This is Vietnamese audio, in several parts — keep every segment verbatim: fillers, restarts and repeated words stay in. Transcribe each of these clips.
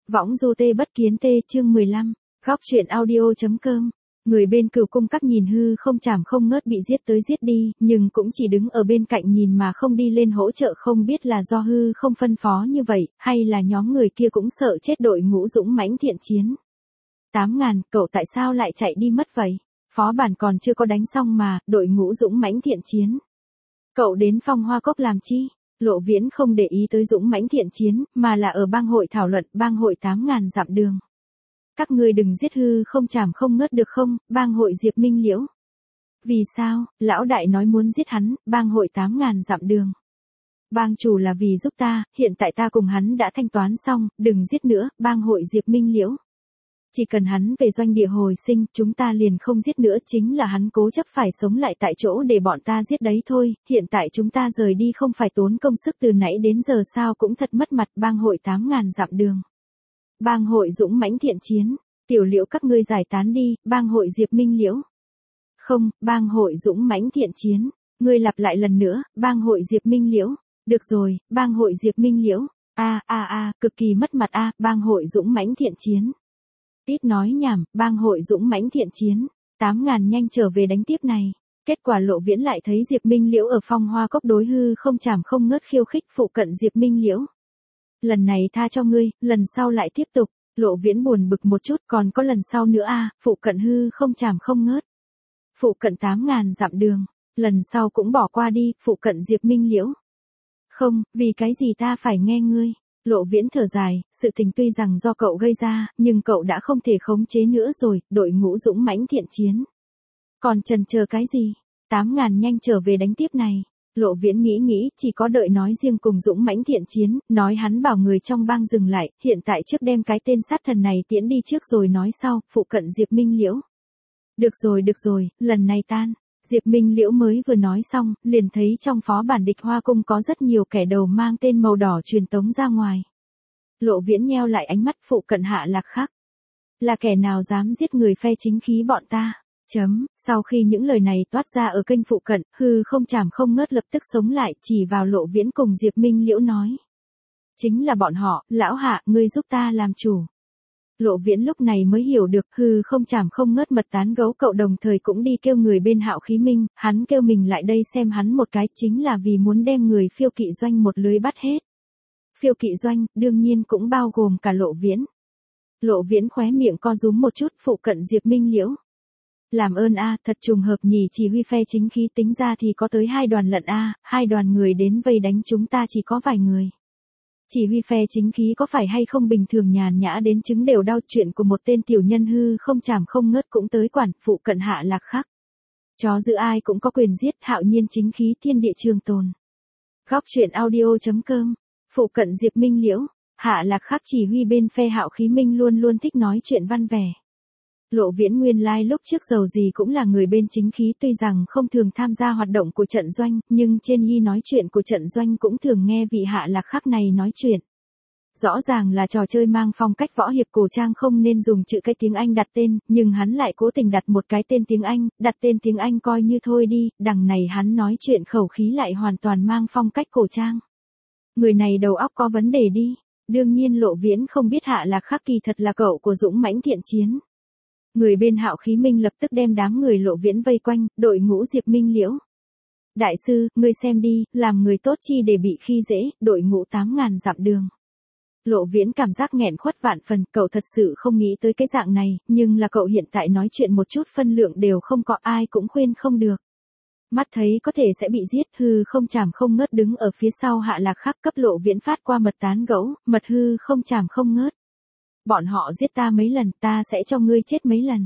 Võng du tê bất kiến tê chương mười lăm, góc truyện audio.com. Người bên Cửu Cung Các nhìn hư không chảm không ngớt bị giết tới giết đi, nhưng cũng chỉ đứng ở bên cạnh nhìn mà không đi lên hỗ trợ, không biết là do hư không phân phó như vậy, hay là nhóm người kia cũng sợ chết đội ngũ dũng mãnh thiện chiến. Tám ngàn, cậu tại sao lại chạy đi mất vậy? Phó bản còn chưa có đánh xong mà, đội ngũ dũng mãnh thiện chiến. Cậu đến Phong Hoa Cốc làm chi? Lộ Viễn không để ý tới dũng mãnh thiện chiến, mà là ở bang hội thảo luận bang hội tám ngàn dặm đường. Các ngươi đừng giết hư không chảm không ngớt được không, bang hội Diệp Minh Liễu. Vì sao, lão đại nói muốn giết hắn, bang hội tám ngàn dặm đường. Bang chủ là vì giúp ta, hiện tại ta cùng hắn đã thanh toán xong, đừng giết nữa, bang hội Diệp Minh Liễu. Chỉ cần hắn về doanh địa hồi sinh, chúng ta liền không giết nữa, chính là hắn cố chấp phải sống lại tại chỗ để bọn ta giết đấy thôi, hiện tại chúng ta rời đi không phải tốn công sức từ nãy đến giờ sao cũng thật mất mặt, bang hội tám ngàn dặm đường. Bang hội dũng mãnh thiện chiến, Tiểu Liễu các ngươi giải tán đi, bang hội Diệp Minh Liễu. Không, bang hội dũng mãnh thiện chiến, ngươi lặp lại lần nữa, bang hội Diệp Minh Liễu. Được rồi, bang hội Diệp Minh Liễu. A a a, cực kỳ mất mặt a, bang hội dũng mãnh thiện chiến. Tít nói nhảm, bang hội dũng mãnh thiện chiến, tám ngàn nhanh trở về đánh tiếp này. Kết quả Lộ Viễn lại thấy Diệp Minh Liễu ở Phong Hoa Cốc đối hư không chảm không ngớt khiêu khích phụ cận Diệp Minh Liễu. Lần này tha cho ngươi, lần sau lại tiếp tục. Lộ Viễn buồn bực một chút, còn có lần sau nữa a, phụ cận hư không chảm không ngớt. Phụ cận tám ngàn dặm đường, lần sau cũng bỏ qua đi, phụ cận Diệp Minh Liễu. Không, vì cái gì ta phải nghe ngươi? Lộ Viễn thở dài, sự tình tuy rằng do cậu gây ra, nhưng cậu đã không thể khống chế nữa rồi, đội ngũ dũng mãnh thiện chiến. Còn chần chờ cái gì? Tám ngàn nhanh trở về đánh tiếp này. Lộ Viễn nghĩ nghĩ, chỉ có đợi nói riêng cùng dũng mãnh thiện chiến, nói hắn bảo người trong bang dừng lại, hiện tại trước đem cái tên sát thần này tiễn đi trước rồi nói sau, phụ cận Diệp Minh Liễu. Được rồi được rồi, lần này tan. Diệp Minh Liễu mới vừa nói xong, liền thấy trong phó bản địch Hoa Cung có rất nhiều kẻ đầu mang tên màu đỏ truyền tống ra ngoài. Lộ Viễn nheo lại ánh mắt, phụ cận Hạ Lạc Khắc. Là kẻ nào dám giết người phe chính khí bọn ta? Chấm, sau khi những lời này toát ra ở kênh phụ cận, hư không chảm không ngớt lập tức sống lại, chỉ vào Lộ Viễn cùng Diệp Minh Liễu nói. Chính là bọn họ, lão Hạ, ngươi giúp ta làm chủ. Lộ Viễn lúc này mới hiểu được, hư không chảm không ngớt mật tán gấu cậu đồng thời cũng đi kêu người bên Hạo Khí Minh, hắn kêu mình lại đây xem hắn một cái, chính là vì muốn đem người phiêu kỵ doanh một lưới bắt hết. Phiêu kỵ doanh, đương nhiên cũng bao gồm cả Lộ Viễn. Lộ Viễn khóe miệng co rúm một chút, phụ cận Diệp Minh Liễu. Làm ơn a, thật trùng hợp nhỉ, chỉ huy phe chính khí tính ra thì có tới hai đoàn lận a, hai đoàn người đến vây đánh chúng ta chỉ có vài người. Chỉ huy phe chính khí có phải hay không bình thường nhàn nhã đến chứng đều đau, chuyện của một tên tiểu nhân hư không chảm không ngớt cũng tới quản, phụ cận Hạ Lạc Khắc. Chó giữ ai cũng có quyền giết, hạo nhiên chính khí thiên địa trường tồn. Góc truyện audio.com, phụ cận Diệp Minh Liễu, Hạ Lạc Khắc chỉ huy bên phe Hạo Khí Minh luôn luôn thích nói chuyện văn vẻ. Lộ Viễn nguyên lai lúc trước dầu gì cũng là người bên chính khí, tuy rằng không thường tham gia hoạt động của trận doanh, nhưng trên hy nói chuyện của trận doanh cũng thường nghe vị Hạ Lạc Khắc này nói chuyện. Rõ ràng là trò chơi mang phong cách võ hiệp cổ trang không nên dùng chữ cái tiếng Anh đặt tên, nhưng hắn lại cố tình đặt một cái tên tiếng Anh, đặt tên tiếng Anh coi như thôi đi, đằng này hắn nói chuyện khẩu khí lại hoàn toàn mang phong cách cổ trang. Người này đầu óc có vấn đề đi, đương nhiên Lộ Viễn không biết Hạ Lạc Khắc kỳ thật là cậu của dũng mãnh thiện chiến. Người bên Hạo Khí Minh lập tức đem đám người Lộ Viễn vây quanh, đội ngũ Diệp Minh Liễu. Đại sư, ngươi xem đi, làm người tốt chi để bị khi dễ, đội ngũ tám ngàn dặm đường. Lộ Viễn cảm giác nghẹn khuất vạn phần, cậu thật sự không nghĩ tới cái dạng này, nhưng là cậu hiện tại nói chuyện một chút phân lượng đều không có, ai cũng khuyên không được. Mắt thấy có thể sẽ bị giết, hư không chảm không ngớt đứng ở phía sau Hạ Lạc Khắc cấp Lộ Viễn phát qua mật tán gẫu, mật hư không chảm không ngớt. Bọn họ giết ta mấy lần, ta sẽ cho ngươi chết mấy lần.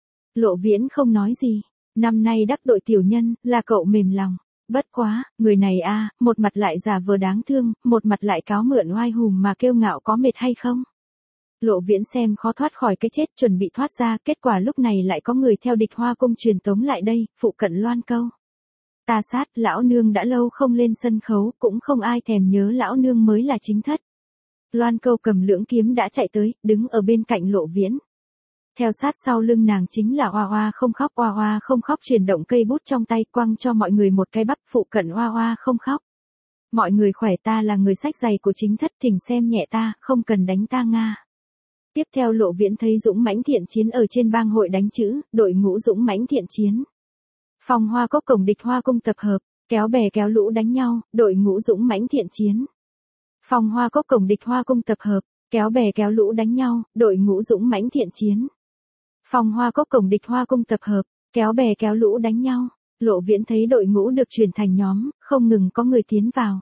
Lộ Viễn không nói gì. Năm nay đắc tội tiểu nhân, là cậu mềm lòng. Bất quá, người này a, một mặt lại giả vờ đáng thương, một mặt lại cáo mượn oai hùng mà kêu ngạo có mệt hay không. Lộ Viễn xem khó thoát khỏi cái chết, chuẩn bị thoát ra, kết quả lúc này lại có người theo địch Hoa Cung truyền tống lại đây, phụ cận Loan Câu. Ta sát, lão nương đã lâu không lên sân khấu, cũng không ai thèm nhớ lão nương mới là chính thất. Loan Câu cầm lưỡng kiếm đã chạy tới, đứng ở bên cạnh Lộ Viễn. Theo sát sau lưng nàng chính là Oa Oa không khóc, Oa Oa không khóc chuyển động cây bút trong tay quăng cho mọi người một cái bắp, phụ cận Oa Oa không khóc. Mọi người khỏe, ta là người sách giày của chính thất, thỉnh xem nhẹ ta, không cần đánh ta Nga. Tiếp theo Lộ Viễn thấy dũng mãnh thiện chiến ở trên bang hội đánh chữ, đội ngũ dũng mãnh thiện chiến. Phong Hoa Cốc cổng địch Hoa Cung tập hợp, kéo bè kéo lũ đánh nhau, đội ngũ dũng mãnh thiện chiến. Phong Hoa Cốc cổng địch Hoa Cung tập hợp, kéo bè kéo lũ đánh nhau, đội ngũ dũng mãnh thiện chiến. Phong Hoa Cốc cổng địch Hoa Cung tập hợp, kéo bè kéo lũ đánh nhau. Lộ Viễn thấy đội ngũ được chuyển thành nhóm, không ngừng có người tiến vào.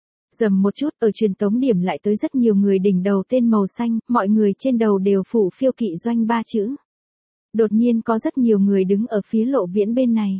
Dầm một chút, ở truyền tống điểm lại tới rất nhiều người đỉnh đầu tên màu xanh, mọi người trên đầu đều phủ phiêu kỵ doanh ba chữ. Đột nhiên có rất nhiều người đứng ở phía Lộ Viễn bên này.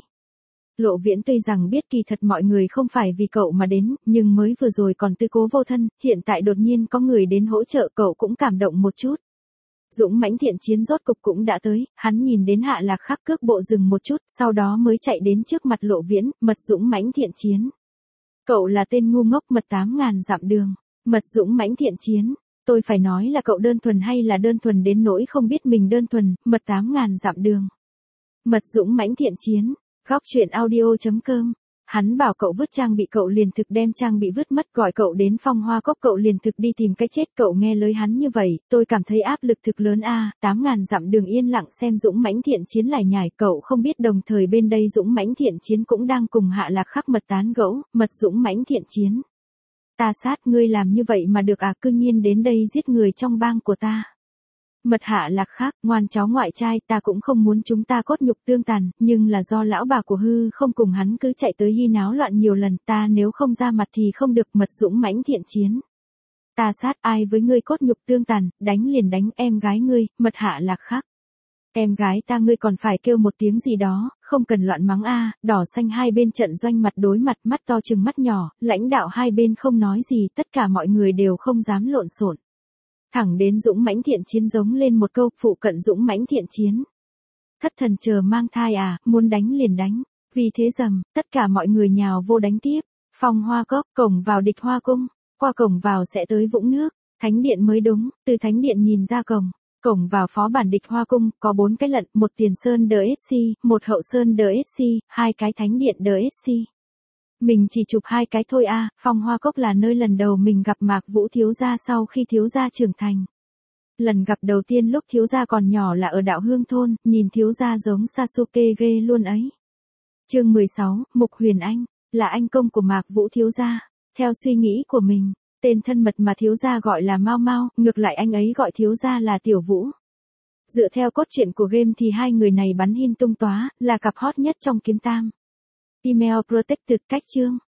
Lộ Viễn tuy rằng biết kỳ thật mọi người không phải vì cậu mà đến, nhưng mới vừa rồi còn tư cố vô thân, hiện tại đột nhiên có người đến hỗ trợ cậu cũng cảm động một chút. Dũng mãnh thiện chiến rốt cục cũng đã tới, hắn nhìn đến Hạ Lạc Khắc cước bộ dừng một chút, sau đó mới chạy đến trước mặt Lộ Viễn, mật dũng mãnh thiện chiến. Cậu là tên ngu ngốc mật tám ngàn dặm đường, mật dũng mãnh thiện chiến. Tôi phải nói là cậu đơn thuần hay là đơn thuần đến nỗi không biết mình đơn thuần, mật tám ngàn dặm đường. Mật dũng mãnh thiện chiến, góc truyện audio chấm com. Hắn bảo cậu vứt trang bị cậu liền thực đem trang bị vứt mất, gọi cậu đến Phong Hoa Cốc cậu liền thực đi tìm cái chết. Cậu nghe lời hắn như vậy, tôi cảm thấy áp lực thực lớn a. Tám ngàn dặm đường yên lặng xem dũng mãnh thiện chiến lải nhải, cậu không biết đồng thời bên đây dũng mãnh thiện chiến cũng đang cùng Hạ Lạc Khắc mật tán gẫu. Mật dũng mãnh thiện chiến, ta sát ngươi làm như vậy mà được à, cư nhiên đến đây giết người trong bang của ta. Mật Hạ Lạc Khắc, ngoan cháu ngoại trai, ta cũng không muốn chúng ta cốt nhục tương tàn, nhưng là do lão bà của hư không cùng hắn cứ chạy tới hy náo loạn nhiều lần, ta nếu không ra mặt thì không được. Mật dũng mãnh thiện chiến, ta sát ai với ngươi cốt nhục tương tàn, đánh liền đánh em gái ngươi. Mật Hạ Lạc Khắc, em gái ta ngươi còn phải kêu một tiếng gì đó, không cần loạn mắng a. Đỏ xanh hai bên trận doanh mặt đối mặt, mắt to chừng mắt nhỏ, lãnh đạo hai bên không nói gì, tất cả mọi người đều không dám lộn xộn. Thẳng đến dũng mãnh thiện chiến giống lên một câu, phụ cận dũng mãnh thiện chiến. Thất thần chờ mang thai à, muốn đánh liền đánh. Vì thế dầm, tất cả mọi người nhào vô đánh tiếp. Phong Hoa Cốc, cổng vào địch Hoa Cung, qua cổng vào sẽ tới vũng nước, thánh điện mới đúng, từ thánh điện nhìn ra cổng. Cổng vào phó bản địch Hoa Cung, có bốn cái lận, một tiền sơn đờ ét xê, một hậu sơn đờ ét xê, hai cái thánh điện đờ ét xê. Mình chỉ chụp hai cái thôi a. Phong Hoa Cốc là nơi lần đầu mình gặp Mạc Vũ thiếu gia sau khi thiếu gia trưởng thành. Lần gặp đầu tiên lúc thiếu gia còn nhỏ là ở Đạo Hương thôn, nhìn thiếu gia giống Sasuke ghê luôn ấy. Chương mười sáu, Mục Huyền Anh, là anh công của Mạc Vũ thiếu gia. Theo suy nghĩ của mình, tên thân mật mà thiếu gia gọi là Mao Mao, ngược lại anh ấy gọi thiếu gia là Tiểu Vũ. Dựa theo cốt truyện của game thì hai người này bắn hin tung tóa, là cặp hot nhất trong Kiếm Tam. Email protected cách chương.